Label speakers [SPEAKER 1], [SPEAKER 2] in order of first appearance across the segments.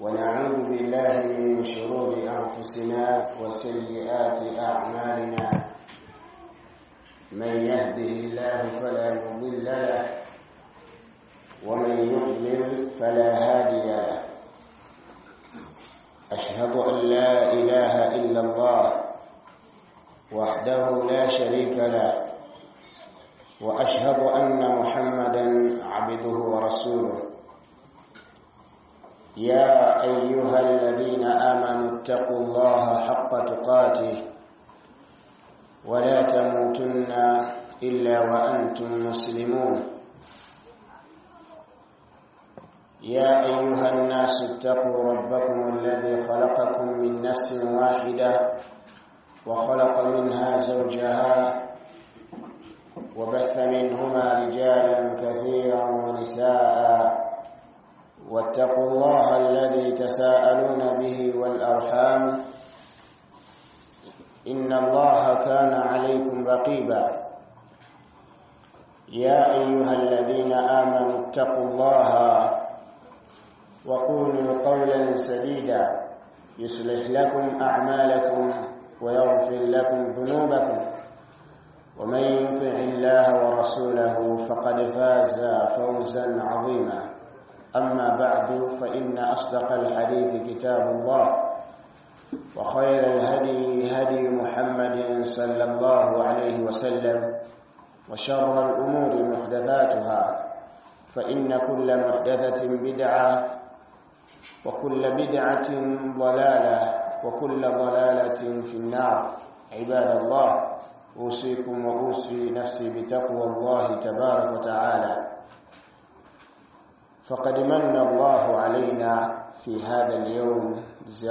[SPEAKER 1] ونعوذ بالله من شرور أنفسنا وسيئات أعمالنا من يهده الله فلا مضل له ومن يضلل فلا هادي له أشهد أن لا إله إلا الله وحده لا شريك له وأشهد أن محمدا عبده ورسوله يا أيها الذين آمنوا اتقوا الله حق تقاته ولا تموتن إلا وأنتم مسلمون يا أيها الناس اتقوا ربكم الذي خلقكم من نفس واحدة وخلق منها زوجها وبث منهما رجالا كثيرا ونساء واتقوا الله الذي تساءلون به والأرحام إن الله كان عليكم رقيبا يا أيها الذين آمنوا اتقوا الله وقولوا قولا سديدا يصلح لكم أعمالكم ويغفر لكم ذنوبكم ومن يطع الله ورسوله فقد فاز فوزا عظيما أما بعد فإن أصدق الحديث كتاب الله وخير الهدي هدي محمد صلى الله عليه وسلم وشر الأمور محدثاتها فإن كل محدثة بدعة وكل بدعة ضلالة وكل ضلالة في النار عباد الله أوصيكم وأوصي نفسي بتقوى الله تبارك وتعالى فقد من الله علينا في هذا اليوم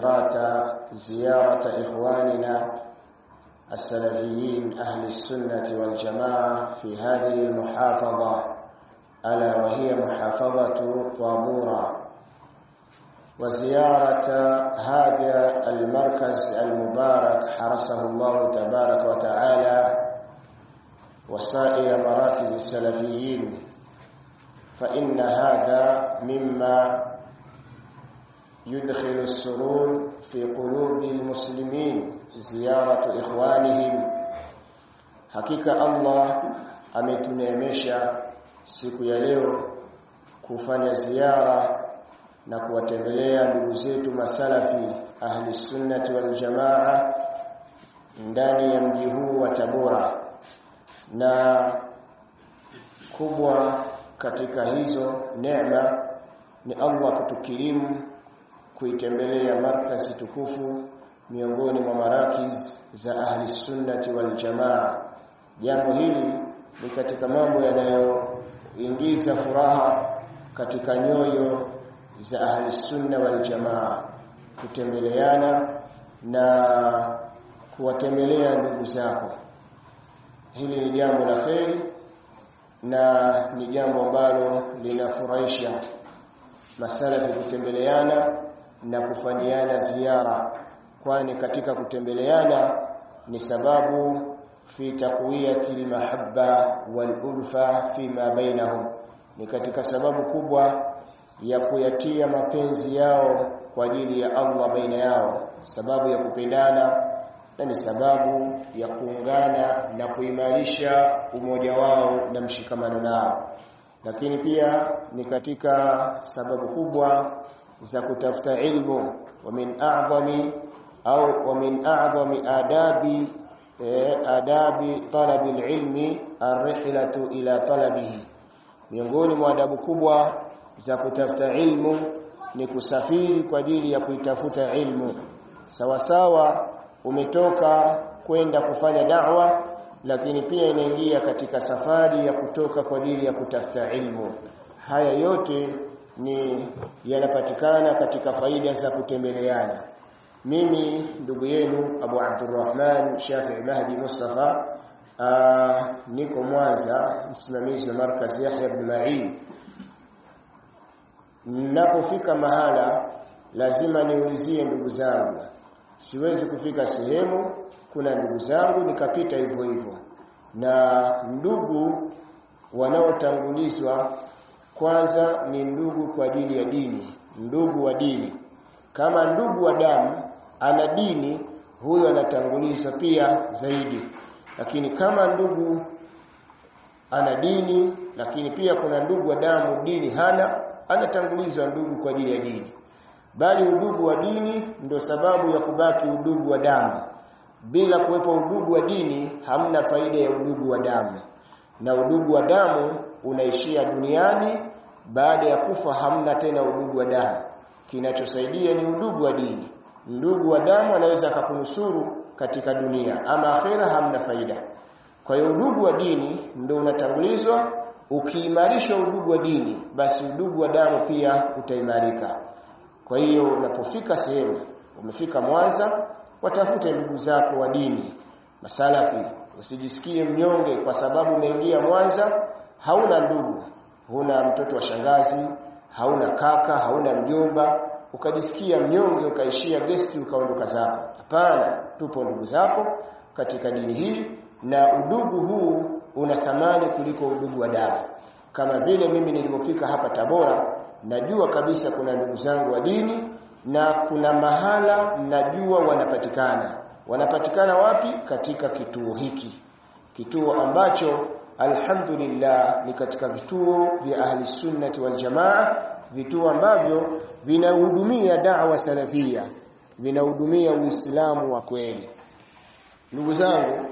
[SPEAKER 1] زيارة إخواننا السلفيين أهل السنة والجماعة في هذه المحافظة ألا وهي محافظة طابورة وزيارة هذا المركز المبارك حرسه الله تبارك وتعالى وسائر مراكز السلفيين فإن هذا مما يدخل السرور في قلوب المسلمين زيارة إخوانهم hakika Allah ametuneemesha siku ya leo kufanya ziara na kuwatembelea ndugu zetu masalafi ahli sunnati wal jamaa ndani ya mji huu wa Tabora na kubwa katika hizo neema ni Allah kutukirimu kuitembelea markazi tukufu miongoni mwa marakiz za ahli sunnati wal jamaa. Jambo hili ni katika mambo yanayoingiza furaha katika nyoyo za ahli sunna wal jamaa, kutembeleana na kuwatembelea ndugu zako. Hili ni jambo la kheri na ni jambo ambalo linafurahisha masalafi kutembeleana na kufanyiana ziara, kwani katika kutembeleana ni sababu fi taqwiyati almahabba walulfa fima bainahum, ni katika sababu kubwa ya kuyatia mapenzi yao kwa ajili ya Allah baina yao, sababu ya kupendana na ni sababu ya kuungana na kuimarisha umoja wao na mshikamano nao. Lakini pia ni katika sababu kubwa za kutafuta ilmu, wa min a'zami adabi talabi alilmi arrihlatu ila talabihi, miongoni mwa adabu kubwa za kutafuta ilmu ni kusafiri kwa ajili ya kuitafuta ilmu. Sawa sawa umetoka kwenda kufanya da'wa, lakini pia inaingia katika safari ya kutoka kwa ajili ya kutafuta ilmu. Haya yote ni yanapatikana katika faida za kutembeleana. Mimi ndugu yenu Abu Abdurrahman Shafi'i Mahdi Mustafa niko Mwanza, msimamizi wa markazi Yahya ibn Ma'in. Ninapofika mahala lazima niulizie ndugu zangu. Siwezi kufika sehemu kuna ndugu zangu nikapita hivyo hivyo. Na ndugu wanaotangulizwa kwanza ni ndugu kwa ajili ya dini, ndugu wa dini. Kama ndugu wa damu ana dini, huyo anatangulizwa pia zaidi. Lakini kama ndugu ana dini lakini pia kuna ndugu wa damu dini hana, anatangulizwa ndugu kwa ajili ya dini. Bali udugu wa dini ndio sababu ya kubaki udugu wa damu. Bila kuwepo udugu wa dini hamna faida ya udugu wa damu. Na udugu wa damu unaishia duniani, baada ya kufa hamna tena udugu wa damu. Kinachosaidia ni udugu wa dini. Ndugu wa damu anaweza akakunusuru katika dunia, ama akhera hamna faida. Kwa hiyo udugu wa dini ndio unatangulizwa. Ukiimarisha udugu wa dini, basi udugu wa damu pia utaimarika. Kwa hiyo unapofika sehemu, umefika Mwanza, watafute ndugu zako wa dini, masalafi. Usijisikie mnyonge kwa sababu umeingia Mwanza hauna ndugu, huna mtoto wa shangazi, hauna kaka, hauna mjomba, ukajisikia mnyonge ukaishia guest ukaondoka zako. Hapana, tupo ndugu zako katika dini hii, na udugu huu una thamani kuliko udugu wa damu. Kama vile mimi nilipofika hapa Tabora, najua kabisa kuna ndugu zangu wa dini, na kuna mahala najua wanapatikana wapi? Katika kituo hiki, kituo ambacho alhamdulillah ni katika vituo vya ahli sunnati wal jamaa, vituo ambavyo vinahudumia da'wa salafia, vinahudumia Uislamu wa kweli. Ndugu zangu,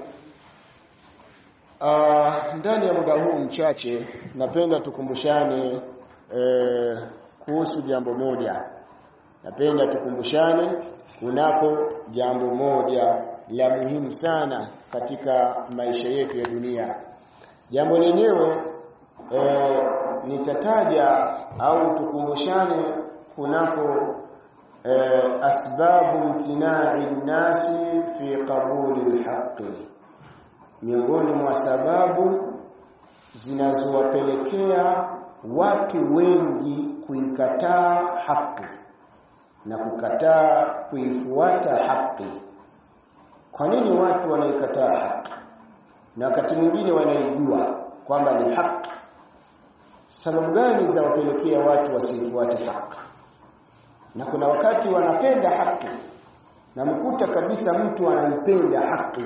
[SPEAKER 1] ndani ya muda huu mchache napenda tukumbushane kuhusu jambo moja. Napenda tukumbushane kunako jambo moja la muhimu sana katika maisha yetu ya dunia. Jambo lenyewe nitataja au tukumbushane kunako asbabu imtina'i nasi fi qabuli al-haqqi. Miongoni mwa sababu zinazowapelekea watu wengi kuikataa haki na kukataa kuifuata haki. Kwa nini watu wanaikataa haki na wakati mwingine wanaijua kwamba ni haki? Sababu gani zinawapelekea watu wasifuate haki? Na kuna wakati wanapenda haki na mkuta kabisa mtu anaipenda haki,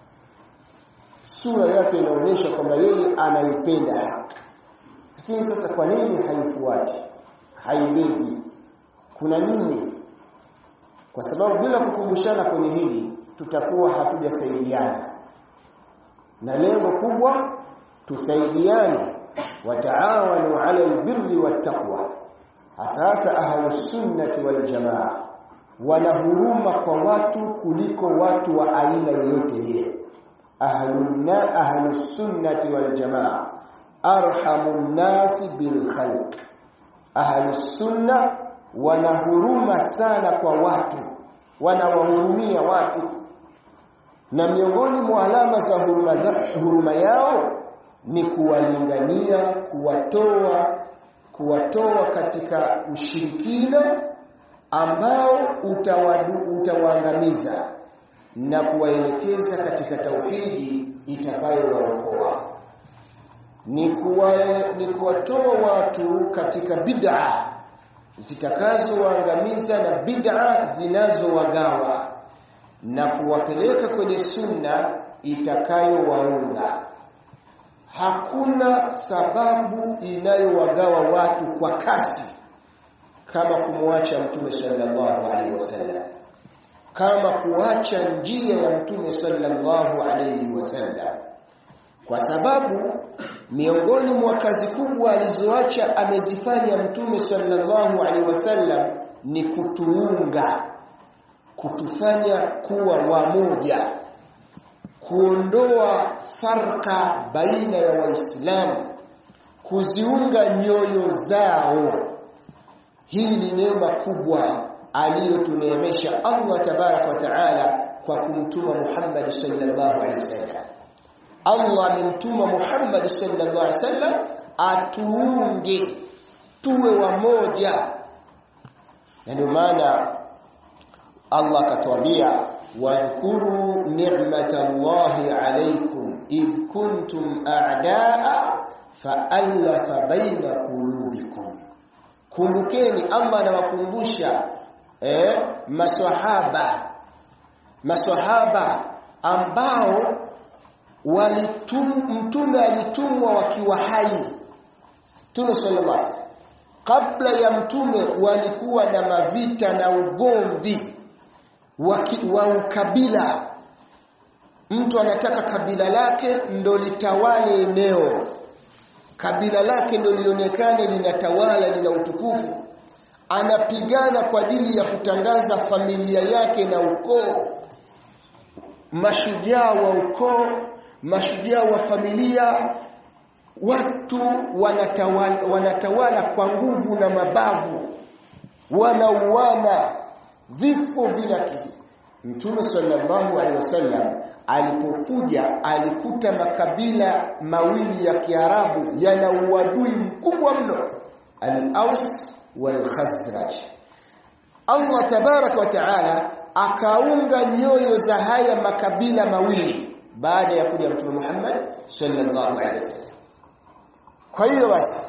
[SPEAKER 1] sura yake inaonyesha kwamba yeye anaipenda haki, lakini sasa kwa nini haifuati, haibebi? Kuna nini? Kwa sababu bila kukumbushana kwenye hili tutakuwa hatujasaidiana, na lengo kubwa tusaidiane, wataawanu ala albirri wattaqwa. Hasa ahlus sunnati wal jamaa wana huruma kwa watu kuliko watu wa aina yoyote ile. Ahlus sunnati wal jamaa arhamun nasi bil khalq. Ahlus sunna wana huruma sana kwa watu, wanawahurumia watu, na miongoni mwa alama za huruma yao ni kuwalingania, kuwatoa katika ushirikina ambao utawaangamiza na kuwaelekeza katika tauhidi itakayowaokoa. Ni kuwatoa watu katika bid'a zitakazowaangamiza na bid'a zinazowagawa, na kuwapeleka kwenye sunna itakayowaunga. Hakuna sababu inayowagawa watu kwa kasi kama kumwacha Mtume sallallahu alaihi wasallam, kama kuacha njia ya Mtume sallallahu alaihi wasallam. Kwa sababu miongoni mwa kazi kubwa alizoacha amezifanya Mtume sallallahu alaihi wasallam ni kutuunga, kutufanya kuwa wamoja, kuondoa farka baina ya Waislamu, kuziunga nyoyo zao. Hii ni neema kubwa aliyotuneemesha Allah tabaraka wa taala kwa kumtuma Muhammad sallallahu alaihi wasallam. Allah amemtuma Muhammad sallallahu alaihi wasallam atuunge, tuwe wamoja. Ndio maana Allah akatuambia, wadhkuru ni'matallahi alaykum idh kuntum a'daa fa'alafa baina qulubikum. Kumbukeni, Allah anawakumbusha maswahaba ambao mtume alitumwa wakiwa hai. Mtume sallallahu alaihi wasallam kabla ya mtume walikuwa na mavita na ugomvi wa ukabila. Mtu anataka kabila lake ndo litawale eneo, kabila lake ndo lionekane linatawala, lina utukufu. Anapigana kwa ajili ya kutangaza familia yake na ukoo. Mashujaa wa ukoo, mashujaa wa familia, watu wanatawala kwa nguvu na mabavu, wanauana, vifo vinakithiri. Mtume sallallahu alaihi wasallam alipokuja alikuta makabila mawili ya Kiarabu yana uadui mkubwa mno, al-Aws wal-Khazraj. Allah tabaraka wa taala akaunga nyoyo za haya makabila mawili baada ya kuja Mtume Muhammad sallallahu alaihi wasallam. Kwa hiyo basi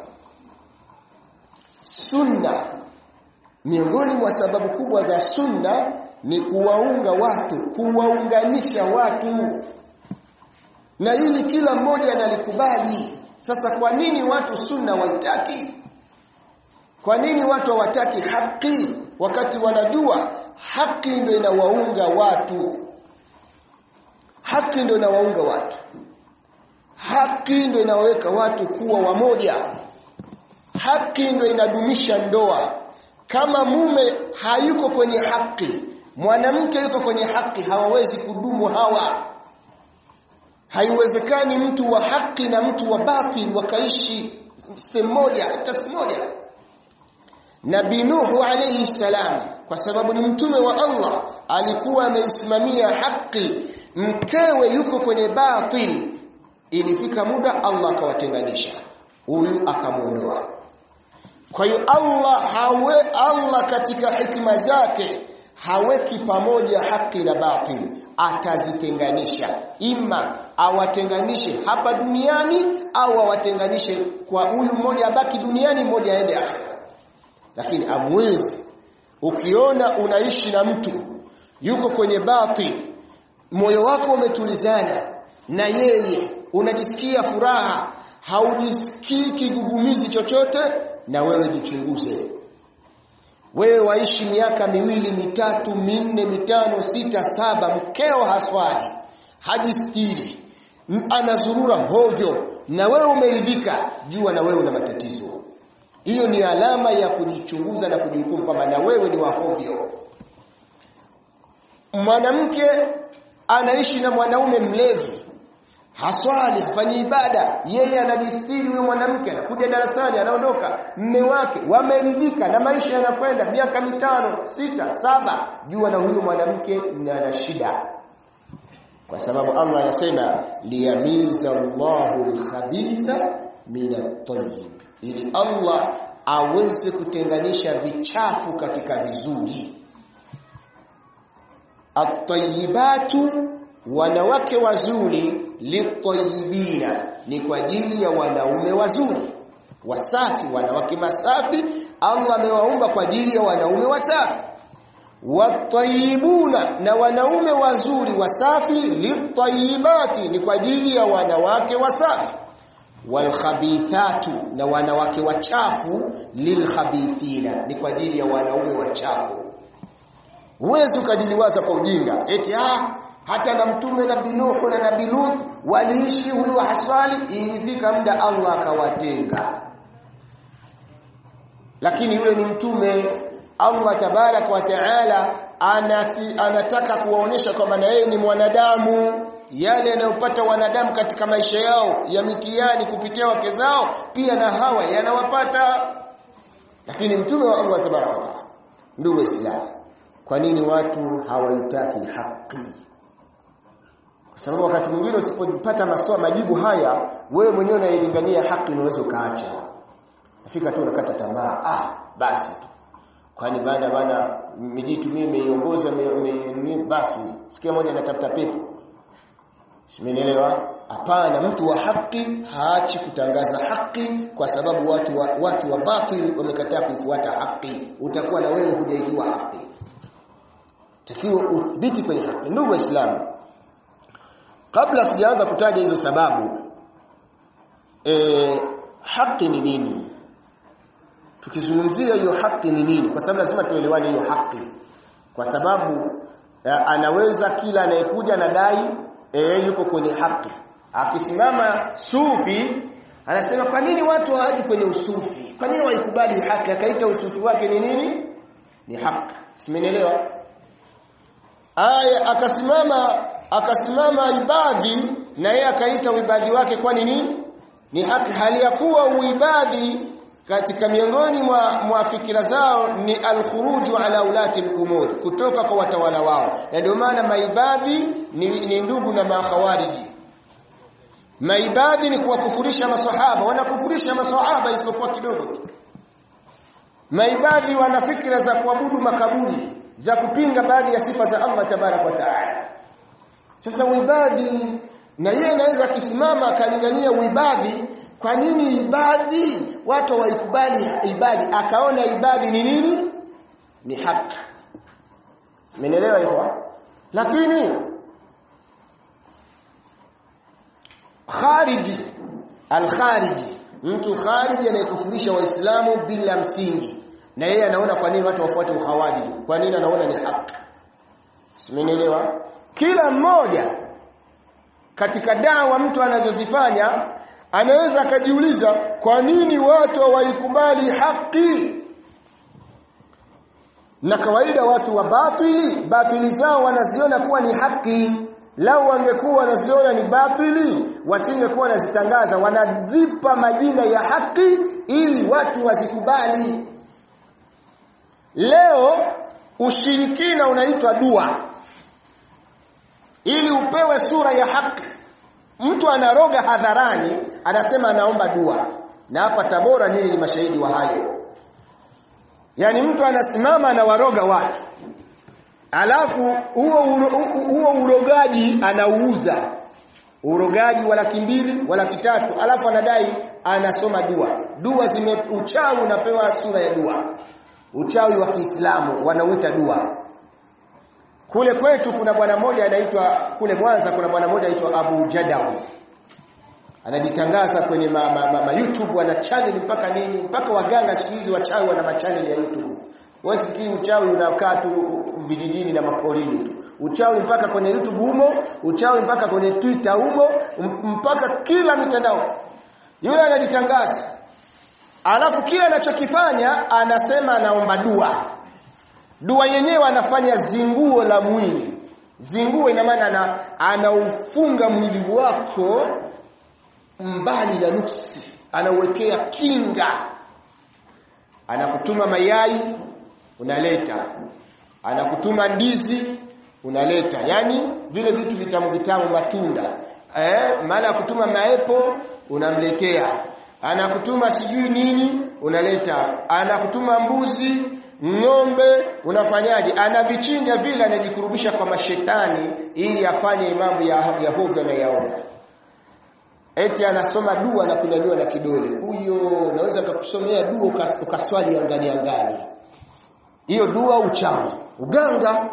[SPEAKER 1] sunna, miongoni mwa sababu kubwa za sunna ni kuwaunga watu, kuwaunganisha watu, na hili kila mmoja analikubali. Sasa kwa nini watu sunna waitaki? Kwa nini watu hawataki haki wakati wanajua haki ndio inawaunga watu? Haki ndio inawaunga watu, haki ndio inaweka watu kuwa wamoja, haki ndio inadumisha ndoa. Kama mume hayuko kwenye haki, mwanamke yuko kwenye haki, hawawezi kudumu hawa. Haiwezekani mtu wa haki na mtu wa batil wakaishi sehemu moja hata siku moja. Nabii Nuhu alayhi salam, kwa sababu ni mtume wa Allah, alikuwa ameisimamia haki, mkewe yuko kwenye batil. Ilifika muda Allah akawatenganisha, huyu akamuondoa. Kwa hiyo Allah katika hikma zake haweki pamoja haki na batil, atazitenganisha. Ima awatenganishe hapa duniani au awatenganishe kwa huyu mmoja abaki duniani, mmoja aende akhera. Lakini amwezi, ukiona unaishi na mtu yuko kwenye batil, moyo wako umetulizana na yeye, unajisikia furaha, haujisikii kigugumizi chochote, na wewe jichunguze. Wewe waishi miaka 2, 3, 4, 5, 6, 7, mkeo haswali, hajistiri, anazurura hovyo, na wewe umeridhika, jua na wewe una matatizo. Hiyo ni alama ya kujichunguza na kujihukumu kwamba na wewe ni wa hovyo. Mwanamke anaishi na mwanaume mlevi, haswali, hafanyi ibada, yeye anajistiri. Huyo mwanamke anakuja darasani, anaondoka, mume wake wameridhika na maisha yanakwenda miaka 5, 6, 7, jua na huyo mwanamke ana shida. Kwa sababu Allah anasema liyamiza Allahu al-khabitha min at-tayyib, ili Allah aweze kutenganisha vichafu katika vizuri. At-tayyibatu, wanawake wazuri, lit-tayyibina, ni kwa ajili ya wanaume wazuri wasafi, wanawake masafi. Allah amewaumba kwa ajili ya wanaume wasafi. Wat-tayyibuna, na wanaume wazuri wasafi, lit-tayyibati, ni kwa ajili ya wanawake wasafi. Wal-khabithatu, na wanawake wachafu, lil-khabithina, ni kwa ajili ya wanaume wachafu. Huwezi ukajiliwaza kwa ujinga eti hata na mtume Nabii Nuhu na Nabii Lut waliishi, huyu haswali, ilifika muda Allah akawatenga. Lakini yule ni mtume. Allah tabaraka wa taala anataka kuwaonyesha kwamba na yeye ni mwanadamu. Yale yanayopata wanadamu katika maisha yao ya mitihani kupitia wake zao, pia na hawa yanawapata. Lakini mtume wa Allah tabaraka wa taala, ndugu Waislamu, kwa nini watu hawaitaki haki? Kwa sababu wakati mwingine usipopata majibu haya, wewe mwenyewe unailingania haki, unaweza ukaacha. Nafika tu unakata tamaa, basi tu. Kwani bana mijitu mimi meiongoza basi sikia moja natafuta pepo. Simenielewa? Hapana, mtu wa haki haachi kutangaza haki, kwa sababu watu wa batil wamekataa kufuata haki. Utakuwa na wewe hujaijua haki. takiwa udhibiti kwenye haki. Ndugu Waislamu, kabla sijaanza kutaja hizo sababu, haki ni nini? Tukizungumzia hiyo haki ni nini? Kwa sababu lazima tuelewane hiyo haki. Kwa sababu anaweza kila anayekuja na dai yuko kwenye haki. Akisimama sufi anasema kwa nini watu hawaji kwenye usufi? Kwa nini waikubali haki? Akaita usufi wake ni nini? Ni haki. Simenielewa? Aya akasimama ibadhi na yeye akaita uibadhi wake kwa nini? Ni haki, hali ya kuwa uibadhi katika miongoni mwa fikira zao ni al-khuruju ala ulati al-umur, kutoka kwa watawala wao. Na ndio maana maibadhi ni ndugu na makhawariji. Maibadhi ni kuwakufurisha maswahaba, wanakufurisha maswahaba isipokuwa kidogo tu. Maibadhi wana fikra za kuabudu makaburi, za kupinga baadhi ya sifa za Allah tabarak wa taala. Sasa uibadhi na yeye anaweza kisimama akalingania uibadhi. Kwa nini ibadhi watu waikubali ibadhi? Akaona ibadhi ni nini? Ni haki. Simenielewa hiyo? Lakini khariji, al-khariji, mtu khariji anayekufurisha waislamu bila msingi, na yeye anaona kwa nini watu wafuate ukhawariji? Kwa nini anaona ni haki? Simenielewa? Kila mmoja katika dawa mtu anazozifanya anaweza akajiuliza kwa nini watu hawaikubali haki? Na kawaida watu wa batili zao wanaziona kuwa ni haki. Lau wangekuwa wanaziona ni batili, wasingekuwa wanazitangaza, wanazipa majina ya haki ili watu wazikubali. Leo ushirikina unaitwa dua ili upewe sura ya haki. Mtu anaroga hadharani, anasema anaomba dua. Na hapa Tabora nini ni mashahidi wa hayo. Yaani mtu anasimama na waroga watu. Alafu huo urogaji anauuza. Urogaji wa 200,000 wa 300,000, alafu anadai anasoma dua. Dua uchawi unapewa sura ya dua. Uchawi wa Kiislamu wanauita dua. Kule kwetu kuna bwana mmoja anaitwa, kule Mwanza kuna bwana mmoja anaitwa Abu Jadawi. Anajitangaza kwenye YouTube, ana channel mpaka nini, mpaka waganga siku hizi wachawi wana channel ya YouTube. Wasikii uchawi unakaa tu vijijini na maporini tu. Uchawi mpaka kwenye YouTube humo, uchawi mpaka kwenye Twitter humo, mpaka kila mitandao. Yule anajitangaza. Alafu kile anachokifanya anasema anaomba dua. Dua yenyewe anafanya zinguo la mwili. Zinguo ina maana anaufunga mwili wako mbali na nuksi, anauwekea kinga. Anakutuma mayai unaleta, anakutuma ndizi unaleta, yani vile vitu vitamu matunda. Maana kutuma maepo unamletea, anakutuma sijui nini unaleta, anakutuma mbuzi, ng'ombe, unafanyaje? Anavichinja vile, anajikurubisha kwa mashetani ili afanye mambo ya hovyo na yaona. Eti anasoma dua na kunyanyua na kidole. Huyo naweza kukusomea dua ukaswali angani. Hiyo dua uchawi, uganga.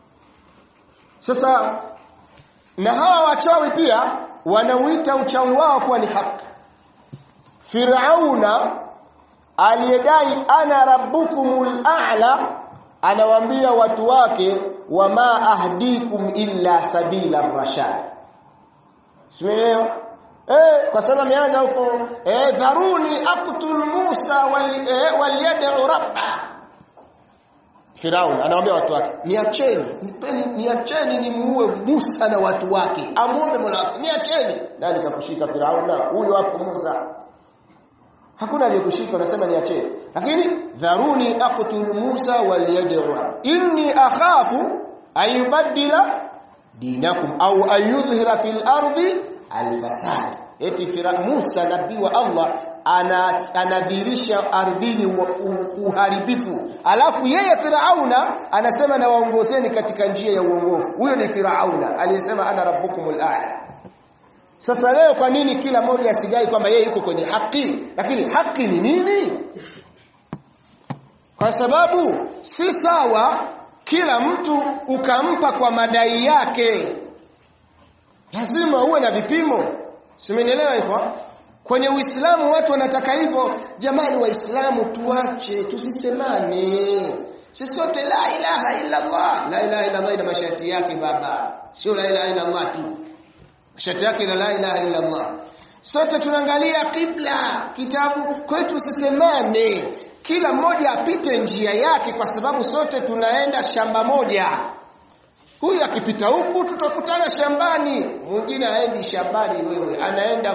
[SPEAKER 1] Sasa na hawa wachawi pia wanauita uchawi wao kuwa ni haki. Firauna aliyedai ana rabbukumul a'la anawaambia watu wake wama ahdikum illa sabila rashad. Simeelewa? Kwa sababu ameanza huko dharuni aqtul Musa waliyad'u rabba. Firaun anawaambia watu wake niacheni nimuue Musa na watu wake, amuombe Mola wake, niacheni. Nani kakushika Firaun? Huyo hapo Musa. Hakuna aliyekushika, anasema niacheni. Lakini dharuni aqtul Musa waliyad'u inni akhafu ayubaddila dinakum au ayudhhira fil ardi al-fasad. Eti Musa nabii wa Allah anadhirisha ardhini uharibifu, alafu yeye Firauna anasema na waongozeni katika njia ya uongofu. Huyo ni Firauna aliyesema ana rabbukumul a'la. Sasa leo kwa nini kila mmoja asidai kwamba yeye yuko kwenye haki? Lakini haki ni nini? Kwa sababu si sawa kila mtu ukampa kwa madai yake. Lazima uwe na vipimo. Simenielewa hivyo? Kwenye Uislamu watu wanataka hivyo. Jamani Waislamu tuache, tusisemane. Sisi sote la ilaha illa Allah. La ilaha illa Allah ina masharti yake baba. Sio la ilaha illa Allah tu. Masharti yake ina la ilaha illa Allah. Sote tunaangalia kibla, kitabu, kwa hiyo tusisemane. Kila mmoja apite njia yake kwa sababu sote tunaenda shamba moja. Huyu akipita huku tutakutana shambani, mwingine aendi shambani wewe,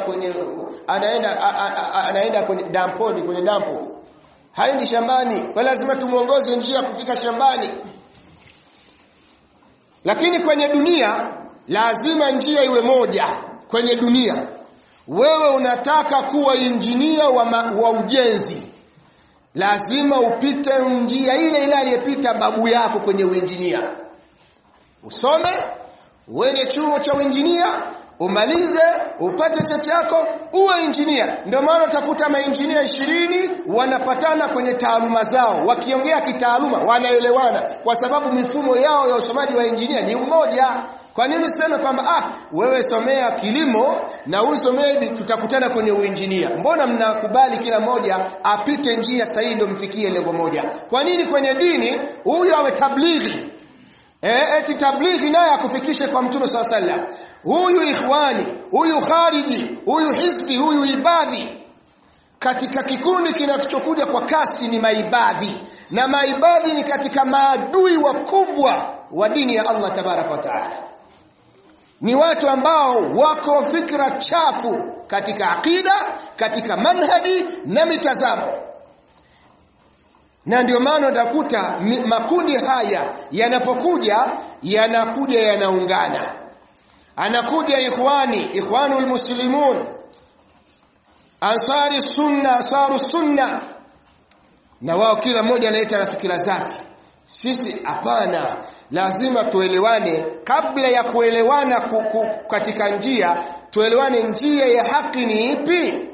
[SPEAKER 1] anaenda kwenye damponi, kwenye dampo. Haendi shambani, kwa lazima tumuongoze njia kufika shambani. Lakini kwenye dunia lazima njia iwe moja. Kwenye dunia wewe unataka kuwa injinia wa ujenzi, lazima upite njia ile ile aliyepita babu yako kwenye uinjinia. Usome, uende chuo cha uinjinia, umalize, upate cheti chako, uwe injinia. Ndio maana utakuta mainjinia 20 wanapatana kwenye taaluma zao. Wakiongea kitaaluma wanaelewana kwa sababu mifumo yao ya usomaji wa injinia ni mmoja. Kwa nini useme kwamba wewe somea kilimo na usomee hivi tutakutana kwenye uinjinia? Mbona mnakubali kila moja apite njia sahihi ndio mfikie lengo moja? Kwa nini kwenye dini huyu awe tablighi? Eti tablighi naye akufikishe kwa Mtume SAW. Huyu ikhwani, huyu khariji, huyu hizbi, huyu ibadhi. Katika kikundi kinachokuja kwa kasi ni maibadhi. Na maibadhi ni katika maadui wakubwa wa dini ya Allah tabaraka wa taala. Ni watu ambao wako fikra chafu katika akida, katika manhaji na mitazamo. Na ndio maana utakuta makundi haya yanapokuja yanaungana. Anakuja ikhwanul muslimun, ansari sunna, ansaru sunna, na wao kila mmoja analeta fikra zake. Sisi hapana, lazima tuelewane. Kabla ya kuelewana katika njia, tuelewane njia ya haki ni ipi.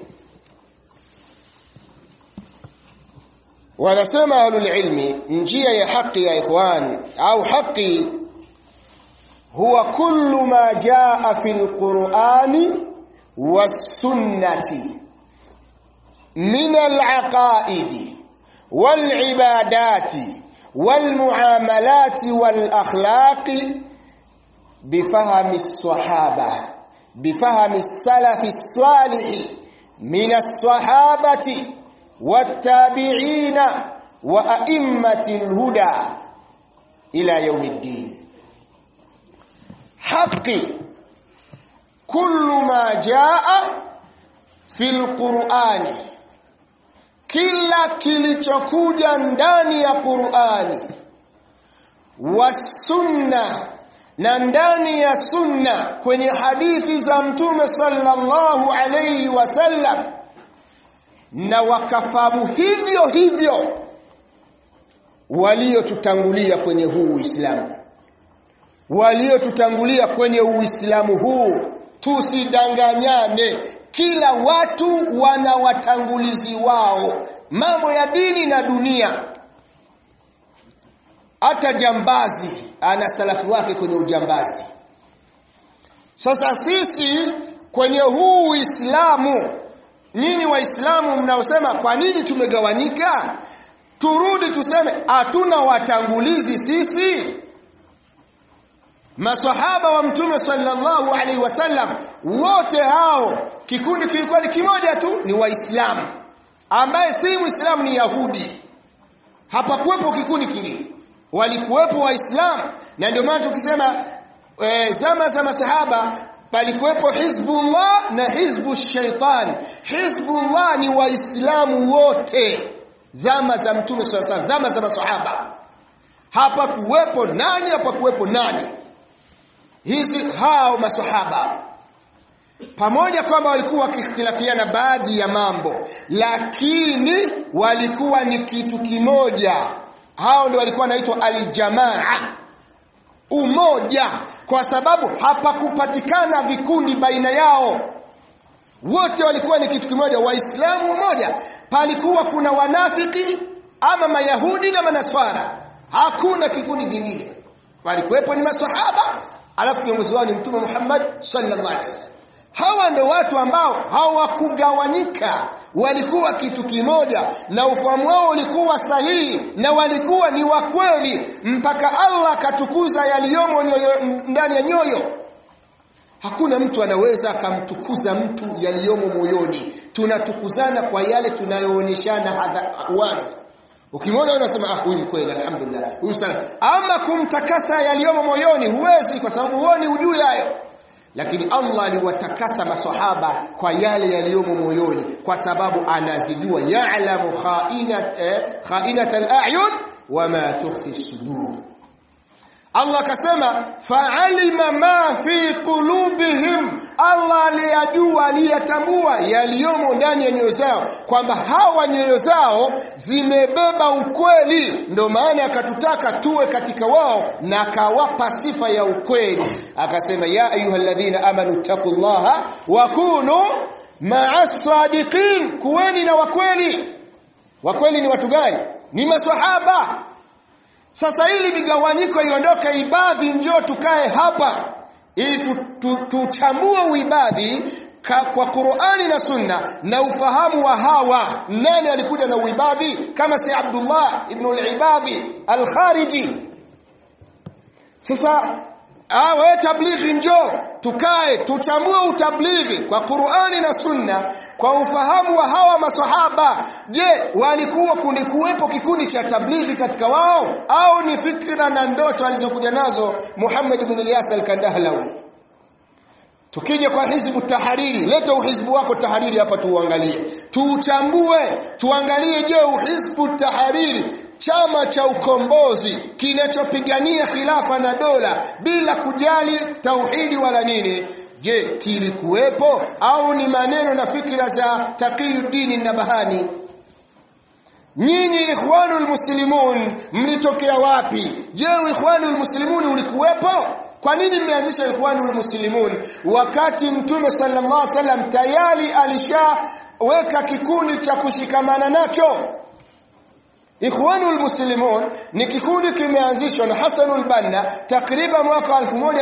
[SPEAKER 1] Wanasema ahlul ilmi, njia ya haki ya ikhwan au haki huwa kullu ma jaa fil Qur'ani was sunnati min al aqaidi wal ibadati wal muamalati wal akhlaqi bifahmi as-sahaba bifahmi as-salafi as-salih min as-sahabati والتابعين وأئمة الهدى إلى يوم الدين. حقي كل ما جاء في القرآن، kila kilichokuja ndani ya Qur'ani, wasunna, na ndani ya sunna kwenye hadithi za Mtume sallallahu alayhi wasallam, na wakafahamu hivyo hivyo waliotutangulia kwenye huu Uislamu. Waliotutangulia kwenye Uislamu huu, tusidanganyane. Kila watu wana watangulizi wao, mambo ya dini na dunia. Hata jambazi ana salafi wake kwenye ujambazi. Sasa sisi kwenye huu Uislamu, nini Waislamu mnaosema kwa nini tumegawanyika? Turudi tuseme hatuna watangulizi sisi. Maswahaba wa Mtume sallallahu alaihi wasallam wote hao, kikundi kilikuwa ni kimoja tu, ni Waislamu. Ambaye si Muislamu ni Yahudi. Hapakuwepo kikundi kingine, walikuwepo Waislamu. Na ndio maana tukisema zama za masahaba palikuwepo Hizbullah na Hizbu Shaitan. Hizbullah ni Waislamu wote zama za Mtume sallallahu alaihi wasallam, zama za masahaba. Hapakuwepo nani, hapakuwepo nani. Hao masahaba pamoja kwamba walikuwa wakikhtilafiana baadhi ya mambo, lakini walikuwa ni kitu kimoja. Hao ndio walikuwa wanaitwa aljamaa, umoja, kwa sababu hapakupatikana vikundi baina yao. Wote walikuwa ni kitu kimoja, Waislamu mmoja. Palikuwa kuna wanafiki ama Mayahudi na Manaswara, Hakuna kikundi kingine. Walikuwepo ni maswahaba, alafu kiongozi wao ni Mtume Muhammad sallallahu alaihi wasallam. Hawa ndio watu ambao hawakugawanyika, walikuwa kitu kimoja na ufahamu wao ulikuwa sahihi na walikuwa ni wa kweli mpaka Allah katukuza yaliyomo ndani ya nyoyo. Hakuna mtu anaweza akamtukuza mtu yaliyomo moyoni. Tunatukuzana kwa yale tunayoonyeshana wazi. Ukimwona unasema huyu mkweli alhamdulillah, huyu sana. Ama kumtakasa yaliyomo moyoni huwezi, kwa sababu huoni ujui hayo. Lakini Allah aliwatakasa maswahaba kwa yale yaliyomo moyoni, kwa sababu anazijua ya'lamu kha'inatal a'yun wama tukhfi sudur. Allah akasema fa'alima ma fi qulubihim, Allah aliyajua, aliyatambua yaliyomo ndani ya nyoyo zao, kwamba hawa nyoyo zao zimebeba ukweli. Ndio maana akatutaka tuwe katika wao na akawapa sifa ya ukweli. Akasema ya ayyuhalladhina amanu taqullaha wa kunu ma'as sadiqin, kuweni na wakweli. Wakweli ni watu gani? Ni maswahaba. Sasa ili migawanyiko iondoke, ibadhi njoo tukae hapa ili tuchambue uibadhi kwa Qur'ani na Sunna na ufahamu wa hawa. Nani alikuja na uibadhi kama si Abdullah ibn al-Ibadhi al-Khariji? Sasa wewe tablighi njoo tukae tuchambue utablighi kwa Qur'ani na Sunna kwa ufahamu wa hawa maswahaba. Je, walikuwa kulikuwepo kikundi cha tablighi katika wao, au ni fikra na ndoto alizokuja nazo Muhammad ibn Ilyas al-Kandahlawi? Tukija kwa Hizbu Tahariri, leta uhizbu wako Tahariri hapa tuangalie. Tuchambue, tuangalie, je, Hizbu Tahariri, chama cha ukombozi kinachopigania khilafa na dola bila kujali tauhidi wala nini, je, kilikuwepo au ni maneno na fikra za Taqiyuddin Nabhani? Nyinyi Ikhwanul Muslimun mlitokea wapi? Je, Ikhwanul Muslimun ulikuwepo? Kwa nini mmeanzisha Ikhwanul Muslimun wakati Mtume sallallahu alaihi wasallam tayari alishaweka kikundi cha kushikamana nacho? Ikhwanul Muslimun ni kikundi kimeanzishwa na Hassanul Banna takriban mwaka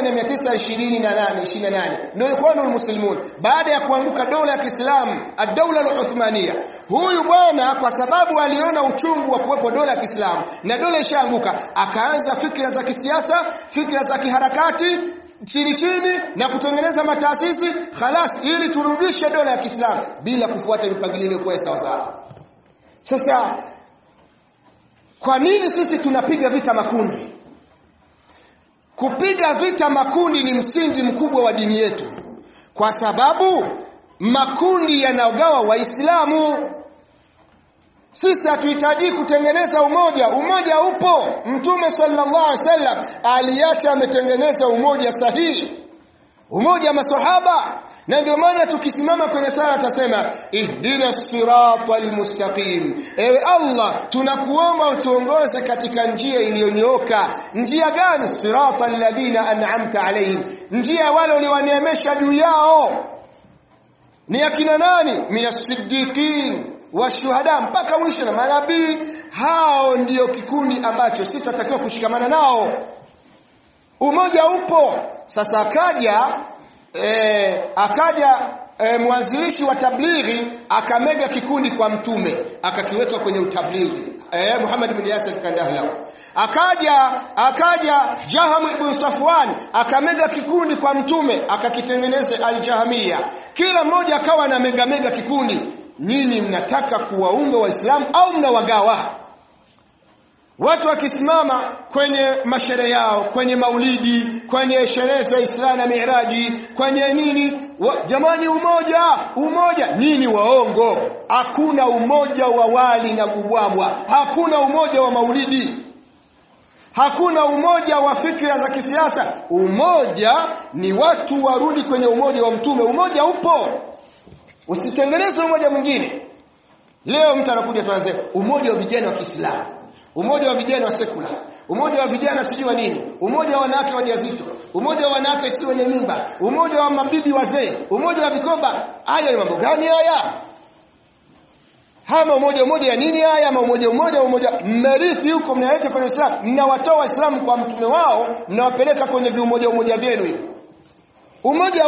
[SPEAKER 1] 1928 ndio Ikhwanul Muslimun, baada ya kuanguka dola ya Kiislamu, ad-Dawla al-Uthmaniyya. Huyu bwana kwa sababu aliona uchungu wa kuwepo dola ya Kiislamu na dola ishaanguka, akaanza fikra za kisiasa, fikra za kiharakati chini na kutengeneza mataasisi khalas ili turudishe dola ya Kiislamu bila kufuata mipangilio kwa sawa sawa. Sasa kwa nini sisi tunapiga vita makundi? Kupiga vita makundi ni msingi mkubwa wa dini yetu, kwa sababu makundi yanagawa Waislamu. Sisi hatuhitaji kutengeneza umoja. Umoja upo. Mtume sallallahu alaihi wasallam aliacha ametengeneza umoja sahihi, umoja maswahaba. Na ndio maana tukisimama kwenye sala tutasema ihdina siratal mustaqim, ewe Allah tunakuomba utuongoze katika njia iliyonyooka. Njia gani? Siratal ladhina an'amta alayhim, njia wale uliowaneemesha juu yao. Ni akina nani? Minas-siddiqin washuhada, mpaka mwisho na manabii. Hao ndio kikundi ambacho sisi tutatakiwa kushikamana nao. Umoja upo. Sasa akaja mwanzilishi wa tablighi akamega kikundi kwa Mtume, akakiweka kwenye utablighi, Muhammad ibn Ilyas al-Kandahlawi. Akaja Jaham ibn Safwan akamega kikundi kwa Mtume, akakitengeneza al-Jahmiyya. Kila mmoja akawa na mega kikundi. Nini mnataka kuwaunga Waislamu au mnawagawa? Watu wakisimama kwenye masherehe yao, kwenye maulidi, kwenye sherehe za Isra na Miraji, kwenye nini, jamani umoja nini? Waongo. Hakuna umoja wa wali na kubwabwa, hakuna umoja wa maulidi, hakuna umoja wa fikra za kisiasa. Umoja ni watu warudi kwenye umoja wa Mtume. Umoja upo, usitengeneze umoja mwingine. Leo mtu anakuja tuanze umoja wa vijana wa Kiislamu, umoja wa vijana wa sekula, umoja wa vijana sijui nini, umoja wa wanawake wajawazito, umoja wa wanawake sio wenye mimba, umoja wa mabibi wazee, umoja wa vikoba. Haya ni mambo gani haya? Hama umoja ya nini haya? Ama umoja mmerithi huko mnaleta kwenye Uislamu, mnawatoa Waislamu kwa mtume wao, mnawapeleka kwenye viumoja vyenu hivi. Umoja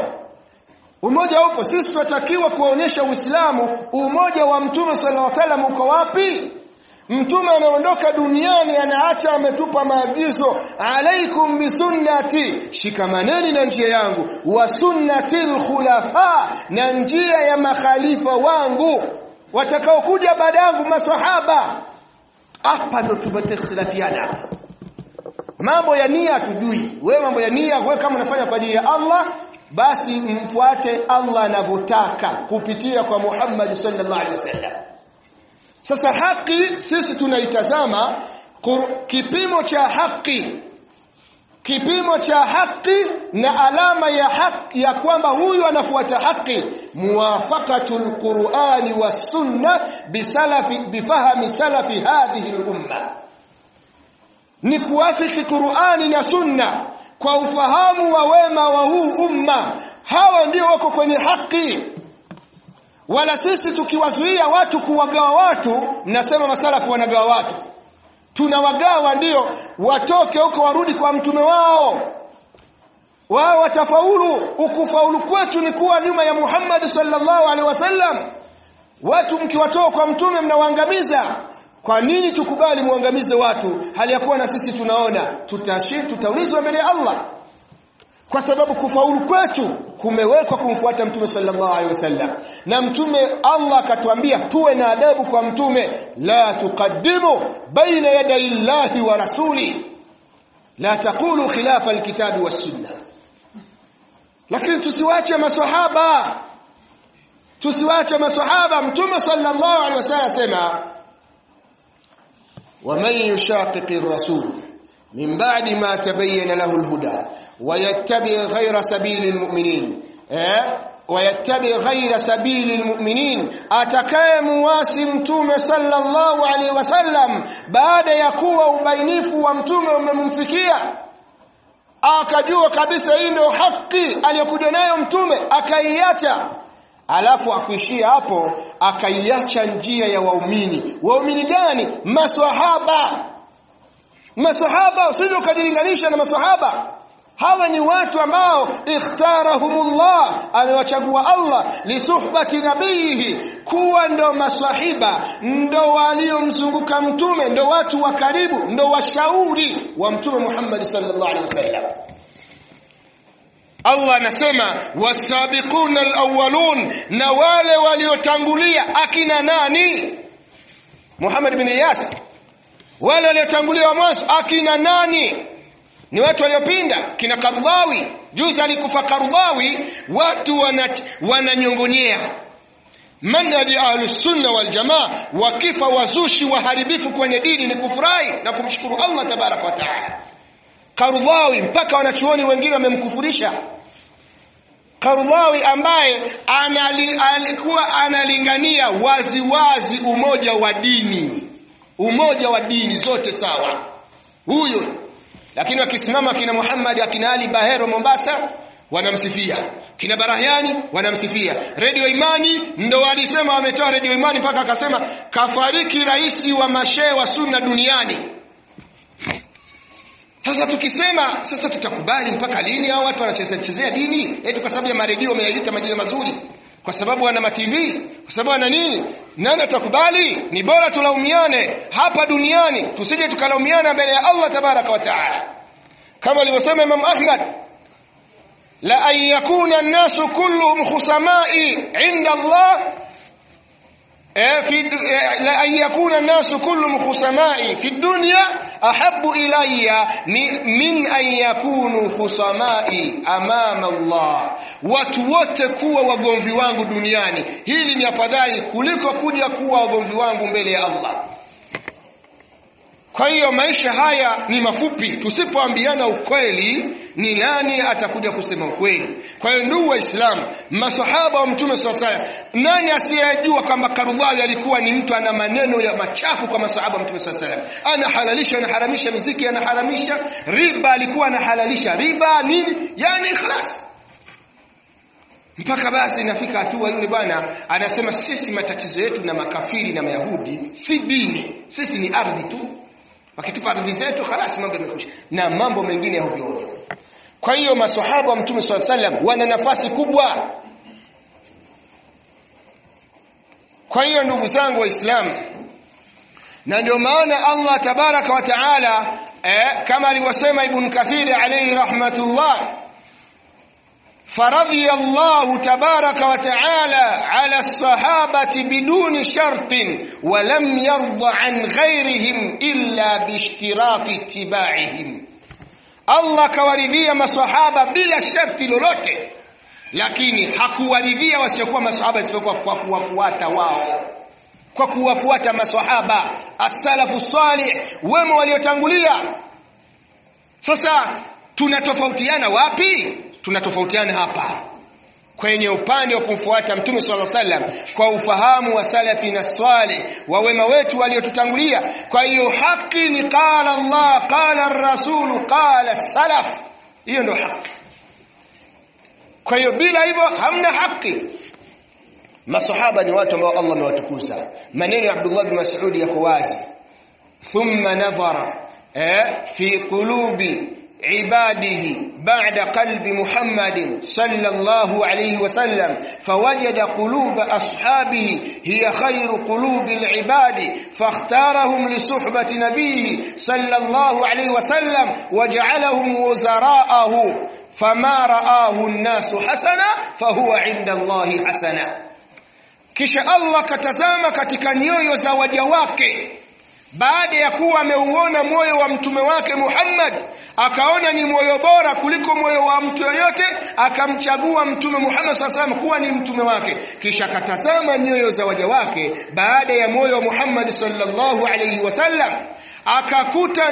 [SPEAKER 1] upo. Sisi tunatakiwa kuonyesha Uislamu, umoja wa Mtume sallallahu alaihi wasallam uko wapi? Mtume anaondoka duniani, anaacha ametupa maagizo, alaikum bisunnati, shikamaneni na njia yangu, wa sunnatil khulafa, na njia ya makhalifa wangu watakao kuja baada yangu, maswahaba. Hapa ndo tumetikhtilafiana. Mambo ya nia tujui. Wewe mambo ya nia, wewe kama unafanya kwa ajili ya Allah, basi mfuate Allah anavyotaka kupitia kwa Muhammad sallallahu alaihi wasallam. Sasa haki sisi tunaitazama kipimo cha haki na alama ya haki ya kwamba huyu anafuata haki, muwafaqatul Qur'ani was sunna bifahmi salafi hadhihi al-umma, ni kuafiki Qur'ani na sunna kwa ufahamu wa wema wa huu umma. Hawa ndio wako kwenye haki. Wala sisi tukiwazuia watu kuwagawa watu, nasema masalafu wanagawa watu, tunawagawa ndio watoke huko warudi kwa mtume wao watafaulu. Ukufaulu kwetu ni kuwa nyuma ya Muhammad sallallahu alaihi wasallam. Watu mkiwatoa kwa mtume mnawaangamiza. Kwa nini tukubali muangamize watu hali ya kuwa na sisi tunaona tutaulizwa mbele ya Allah? Kwa sababu kufaulu kwetu kumewekwa kumfuata mtume sallallahu alaihi wasallam. Na mtume, Allah akatuambia tuwe na adabu kwa mtume, la tuqaddimu baina yaday Allahi wa rasuli, la taqulu khilafa alkitabi was sunnah. Lakini tusiwache maswahaba. Mtume sallallahu alaihi wasallam asema, ومن يشاقق الرسول من بعد ما تبين له الهدى ويتبع غير سبيل المؤمنين atakaye muasi mtume sallallahu alaihi wasallam baada ya kuwa ubainifu wa mtume umemfikia, akajua kabisa hii ndio haki aliyokuja nayo mtume, akaiacha, alafu akuishia hapo, akaiacha njia ya waumini gani? Maswahaba. Usije ukajilinganisha na maswahaba. Hawa ni watu ambao ikhtarahumullah, amewachagua Allah, lisuhbati nabihi, kuwa ndo maswahiba, ndo waliomzunguka mtume, ndo watu wa karibu, ndo washauri wa mtume Muhammad sallallahu alaihi wasallam. Allah anasema wasabiquna alawwalun, na wale waliotangulia. Akina nani? Muhammad bin Iyas. Wale waliotangulia wa mwanzo akina nani? Ni watu waliopinda, kina Qardawi. Juzi alikufa Qardawi, watu wananyongonyea manhaji ahlus sunna wal jamaa, wakifa wazushi waharibifu kwenye dini ni kufurahi na kumshukuru Allah tabaraka wa taala. Qardawi mpaka wanachuoni wengine wamemkufurisha. Qardawi ambaye alikuwa analingania wazi umoja wa dini zote sawa huyo, lakini wakisimama kina Muhammad, akina Ali Bahero Mombasa wanamsifia, kina Barahiani wanamsifia. Radio Imani ndo walisema, wametoa Radio Imani mpaka akasema kafariki rais wa mashehe wa sunna duniani. Sasa tukisema sasa tutakubali mpaka lini hao watu wanachezea dini eti kwa sababu ya maredio wameyaita majina mazuri, kwa sababu wana ma-TV, kwa sababu wana nini? Nani atakubali? Ni bora tulaumiane hapa duniani, tusije tukalaumiana mbele ya Allah tabaraka wa taala. Kama alivyosema Imam Ahmad, la an yakuna an-nasu kulluhum khusama'i 'inda Allah لا أن يكون الناس كلهم خصمائي في الدنيا أحب إلي من أن يكونوا خصمائي أمام الله. watu wote kuwa wagomvi wangu duniani, hili ni afadhali kuliko kuja kuwa wagomvi wangu mbele ya Allah. Kwa hiyo maisha haya ni mafupi, tusipoambiana ukweli ni nani atakuja kusema ukweli? Kwa hiyo ndugu Waislamu, masahaba wa mtume sallallahu alaihi wasallam, nani asiyejua kwamba Qardawi alikuwa ni mtu ana maneno ya machafu kwa masahaba wa mtume sallallahu alaihi wasallam? Anahalalisha, anaharamisha muziki,
[SPEAKER 2] mpaka basi inafika hatua yule bwana anasema sisi matatizo yetu na makafiri na Mayahudi si dini, sisi ni ardhi tu, wakitupa ardhi zetu خلاص mambo yamekwisha, na mambo mengine hovyo hovyo. Kwa hiyo maswahaba wa Mtume SAW wana nafasi kubwa. Kwa hiyo ndugu zangu waislamu, na ndio maana Allah tabaraka wa taala kama alivyosema Ibn Kathir alayhi rahmatullah, فرضي الله تبارك وتعالى على الصحابة بدون شرط ولم يرضى عن غيرهم إلا باشتراط اتباعهم. الله كوردhia maswahaba bila sharti lolote, lakini hakuwaridhia wasiokuwa maswahaba isipokuwa kwa kuwafuata wao, kwa kuwafuata maswahaba as-salafu salih, wema waliotangulia. Sasa tunatofautiana wapi? Tunatofautiana hapa kwenye upande wa kumfuata Mtume sallallahu alaihi wasallam kwa ufahamu wa salafi na salih wa wema wetu waliotutangulia. Kwa hiyo haki ni qala Allah, qala ar-rasul, qala salaf, hiyo ndio haki. Kwa hiyo bila hivyo hamna haki. Masahaba ni watu ambao Allah amewatukuza. Maneno ya Abdullah bin Mas'ud yako wazi, thumma nadhara fi qulubi عباده بعد قلب محمد صلى الله عليه وسلم فوجد قلوب أصحابه هي خير قلوب العباد فاختارهم لصحبة نبيه صلى الله عليه وسلم وجعلهم وزراءه فما رآه الناس حسنا فهو عند الله حسنا. kisha Allah katazama katika nyoyo za waja wake baada ya kuwa ameuona moyo wa mtume wake Muhammad, akaona ni moyo bora kuliko moyo wa mtu yoyote, akamchagua mtume Muhammad sallallahu alaihi wasallam kuwa ni mtume wake. Kisha katazama nyoyo za waja wake baada ya moyo wa Muhammad sallallahu alaihi wasallam, akakuta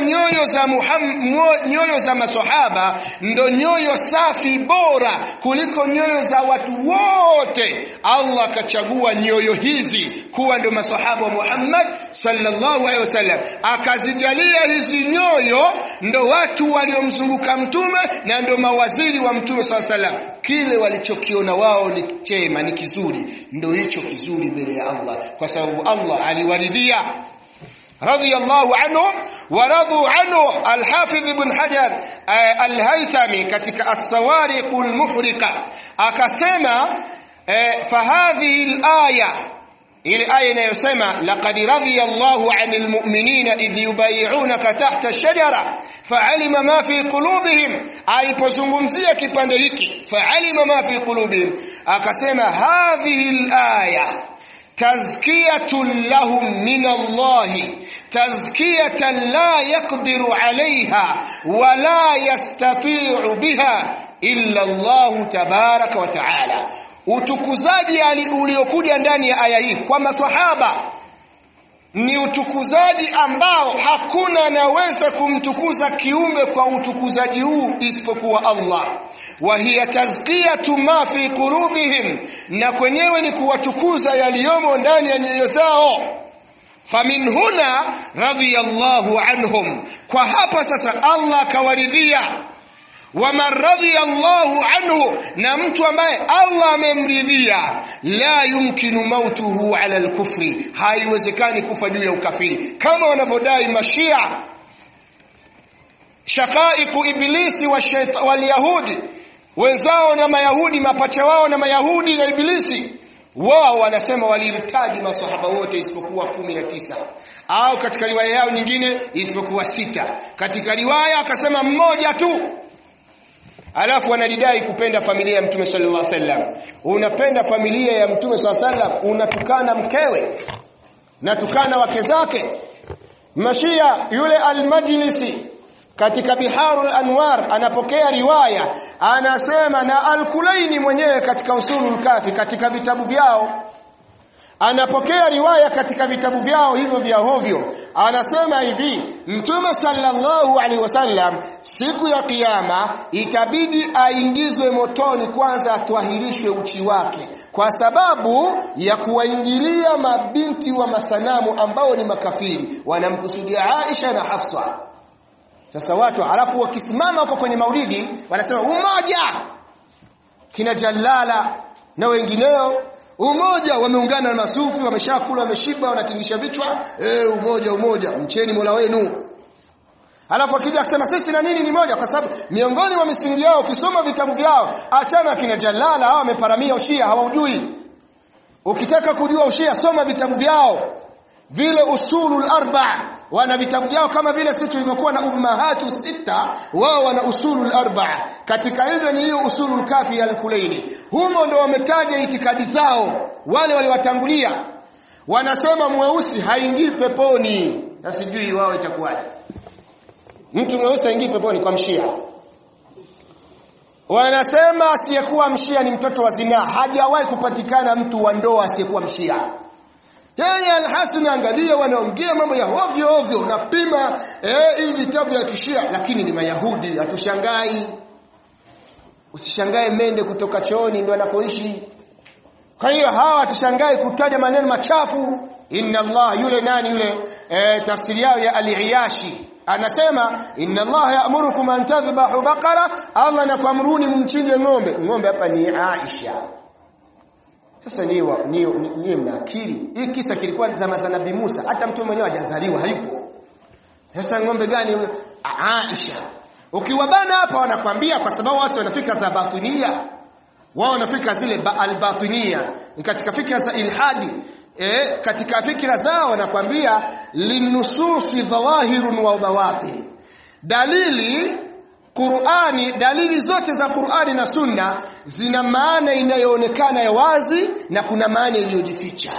[SPEAKER 2] nyoyo za maswahaba ndo nyoyo safi bora kuliko nyoyo za watu wote. Allah akachagua nyoyo hizi kuwa ndo maswahaba wa Muhammad sallallahu alaihi wasallam, akazijalia hizi nyoyo ndo watu waliomzunguka mtume na ndo mawaziri wa mtume sallallahu alaihi wasallam. Kile walichokiona wao ni chema, ni kizuri, ndo hicho kizuri mbele ya Allah, kwa sababu Allah aliwaridhia رضي الله عنهم ورضوا عنه. الحافظ ابن حجر الهيثمي katika الصوارق المحرقة akasema فهذه الآية ile aya inayosema laqad radiya Allahu 'anil mu'minina idh yubay'unaka tahta ash-shajara fa'alima ma fi qulubihim, alipozungumzia kipande hiki fa'alima ma fi qulubihim akasema hadhihi al-aya تزكية لهم من الله تزكية لا يقدر عليها ولا يستطيع بها إلا الله تبارك وتعالى. utukuzaji uliokuja ndani ya aya hii kwa maswahaba ni utukuzaji ambao hakuna anaweza kumtukuza kiumbe kwa utukuzaji huu isipokuwa Allah. Wa hiya tazkiyatu ma fi qulubihim, na kwenyewe ni kuwatukuza yaliyomo ndani ya nyoyo zao. Famin huna radiyallahu anhum, kwa hapa sasa Allah kawaridhia. Wa man radiyallahu anhu, na mtu ambaye Allah amemridhia, la yumkinu mautuhu ala al-kufri, haiwezekani kufa juu ya ukafiri kama wanavyodai mashia shaqaiqu iblisi wal yahudi wenzao na mayahudi, mapacha wao na mayahudi na iblisi. Wao wanasema waliritaji masahaba wote isipokuwa 19, au katika riwaya yao nyingine isipokuwa 6. Katika riwaya akasema mmoja tu. Alafu wanadai kupenda familia ya Mtume sallallahu alaihi wasallam. Unapenda familia ya Mtume sallallahu alaihi wasallam, unatukana mkewe, unatukana wake zake. Mashia yule al-Majlisi katika Biharul Anwar anapokea riwaya, anasema, na Al-Kulaini mwenyewe katika Usulul Kafi katika vitabu vyao anapokea riwaya katika vitabu vyao hivyo vya hovyo, anasema hivi: Mtume sallallahu alaihi wasallam siku ya kiyama itabidi aingizwe motoni kwanza, atwahirishwe uchi wake kwa sababu ya kuwaingilia mabinti wa masanamu ambao ni makafiri, wanamkusudia Aisha na Hafsa. Sasa watu alafu wakisimama huko kwenye maulidi wanasema umoja, kina Jalala na wengineo. Umoja, wameungana na masufi, wameshakula, wameshiba, wanatingisha vichwa, umoja, mcheni Mola wenu. Alafu akija kusema sisi na nini ni moja, kwa sababu miongoni mwa misingi yao ukisoma vitabu vyao, achana kina Jalala, hao wameparamia ushia, hawaujui. Ukitaka kujua ushia, soma vitabu vyao. Vile usulul arba, wana vitabu vyao kama vile sisi tulivyokuwa na ummahatu sita, wao wana usulul arba. Katika hivyo ni hiyo usulul kafi al-Kulaini. Humo ndo wametaja itikadi zao wale waliwatangulia. Wanasema mweusi haingii peponi. Na sijui wao itakuwaje. Mtu mweusi haingii peponi kwa mshia. Wanasema asiyekuwa mshia ni mtoto wa zinaa. Hajawahi kupatikana mtu wa ndoa asiyekuwa mshia. Yeye Al-Hasan, angalia wanaongea mambo ya ovyo, unapima hivi vitabu vya kishia, lakini ni Mayahudi, hatushangai. Usishangae mende kutoka chooni ndio anakoishi. Kwa hiyo hawa hatushangai kutaja maneno machafu. Inna Allah, yule nani yule, tafsiri yao ya Al-Iyashi anasema inna Allah ya'murukum an tadhbahu baqara, Allah anakuamruni mchinje ng'ombe. Ng'ombe hapa ni Aisha. Sasa ni mnakiri. Hii kisa kilikuwa zama za Nabii Musa, hata mtu mwenyewe hajazaliwa, hayupo. Sasa ng'ombe gani? Aisha. Ukiwabana hapa wanakuambia kwa sababu wao wanafika za batinia. Wao wanafika zile al-batinia. Katika fikra za ilhadi, katika fikra zao wanakuambia linususi dhawahirun wa bawatin. Dalili zote za Qur'ani na Sunna zina maana inayoonekana ya wazi na kuna maana iliyojificha.